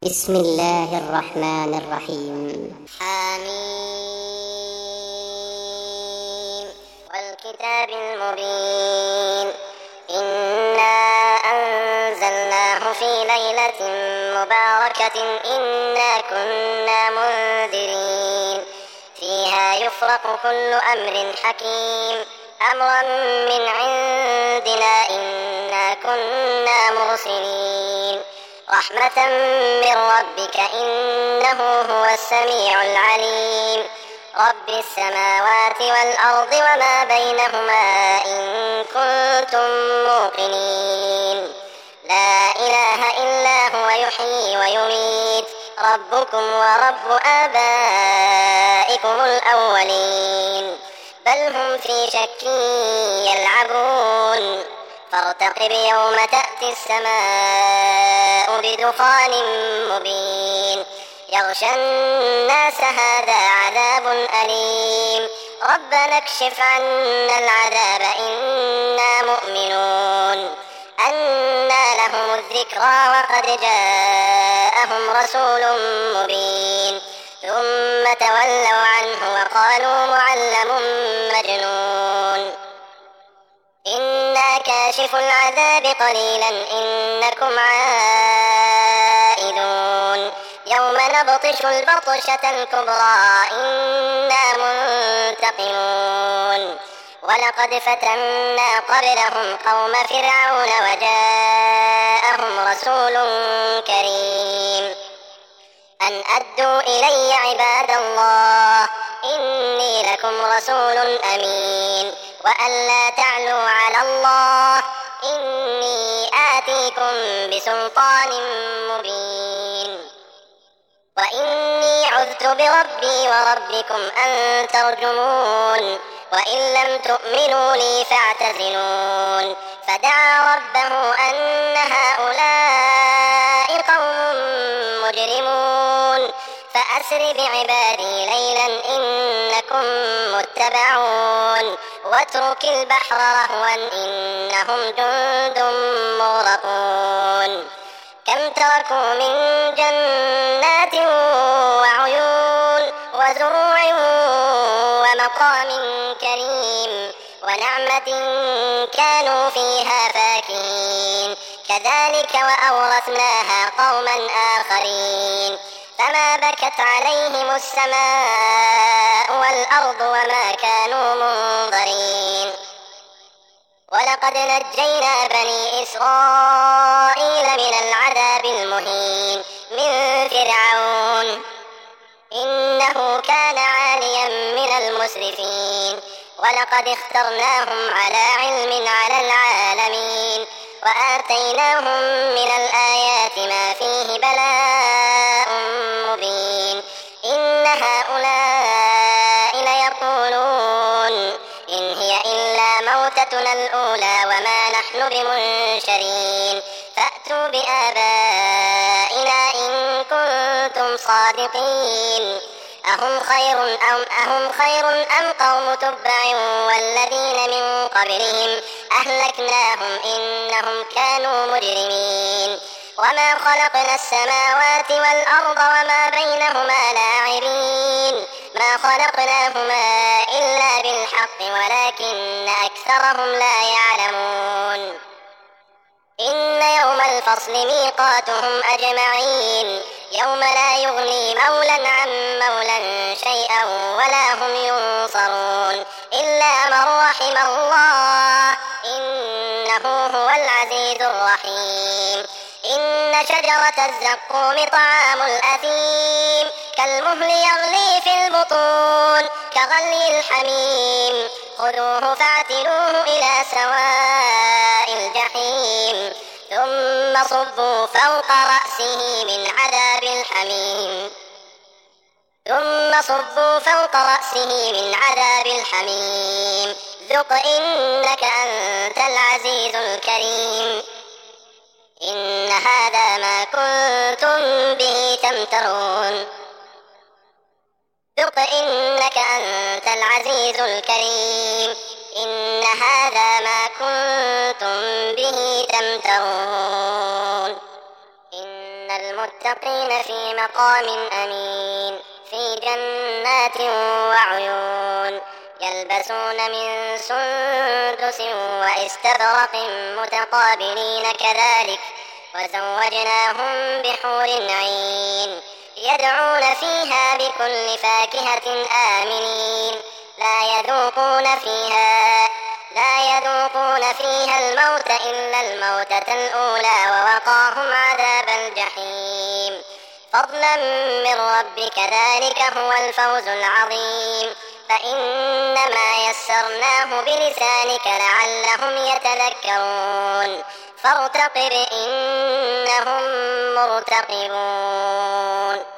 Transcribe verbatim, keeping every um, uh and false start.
بسم الله الرحمن الرحيم. حميم والكتاب المبين إنا أنزلناه في ليلة مباركة إنا كنا منذرين فيها يفرق كل أمر حكيم أمرا من عندنا إنا كنا مرسلين رحمة من ربك إنه هو السميع العليم رب السماوات والأرض وما بينهما إن كنتم موقنين لا إله إلا هو يحيي ويميت ربكم ورب آبائكم الأولين بل هم في شك يلعبون فارتقب يوم تأتي السماء بدخان مبين يغشى الناس هذا عذاب أليم ربنا اكشف عنا العذاب إنا مؤمنون أنى لهم الذكرى وقد جاءهم رسول مبين ثم تولوا عنه وقالوا معلم مجنون إنا كاشف العذاب قليلا إنكم عائدون يوم نبطش البطشة الكبرى إنا منتقمون ولقد فتنا قبلهم قوم فرعون وجاءهم رسول كريم أن أدوا إلي عباد الله إني لكم رسول أمين وأن لا تعلوا على الله إني آتيكم بسلطان مبين وإني عذت بربي وربكم أن ترجمون وإن لم تؤمنوا لي فاعتزلون فدعا ربه أن هؤلاء قوم مجرمون فأسر بعبادي ليلا إنكم متبعون واترك البحر رهوا إنهم جند مغرقون كم تركوا من جنات وعيون وزروع ومقام كريم ونعمة كانوا فيها فاكهين كذلك وأورثناها قوما آخرين فما بكت عليهم السماء والأرض وما كانوا منظرين ولقد نجينا بني إسرائيل من العذاب المهين من فرعون إنه كان عاليا من المسرفين ولقد اخترناهم على علم على العالمين وآتيناهم من الآيات ما فيه بلاء مبين إن هؤلاء ليقولون إن هي إلا موتتنا الأولى وما نحن بمنشرين فأتوا بآبائنا إن كنتم صادقين أهم خير أم أهم خير أم قوم تبع والذين من قبلهم أهلكناهم إنهم كانوا مجرمين وما خلقنا السماوات والأرض وما بينهما لاعبين ما خلقناهما إلا بالحق ولكن أكثرهم لا يعلمون إن يوم الفصل ميقاتهم أجمعين يوم لا يغني مولى عن مولى شيئا ولا هم ينصرون إلا من رحم الله إنه هو العزيز الرحيم إن شجرة الزقوم طعام الأثيم كالمهل يغلي في البطون كغلي الحميم خذوه فاعتلوه إلى سواء الجحيم ثم صبوا فوق رأسه من عذاب الحميم ثم صبوا فوق رأسه من عذاب الحميم ذق إنك أنت العزيز الكريم إن هذا ما كنتم به تمترون ذق إنك أنت العزيز الكريم إن هذا ما كنتم به تمترون إن المتقين للمتقين في مقام أمين في جنات وعيون يلبسون من سندس وإستبرق متقابلين كذلك وزوجناهم بحور عين يدعون فيها بكل فاكهة آمنين لا يذوقون فيها لا يذوقون فيها الموت إلا الموتة الأولى ووقاهم عذاب الجحيم فضلا من ربك ذلك هو الفوز العظيم فإنما يسرناه بلسانك لعلهم يتذكرون فارتقب إنهم مرتقبون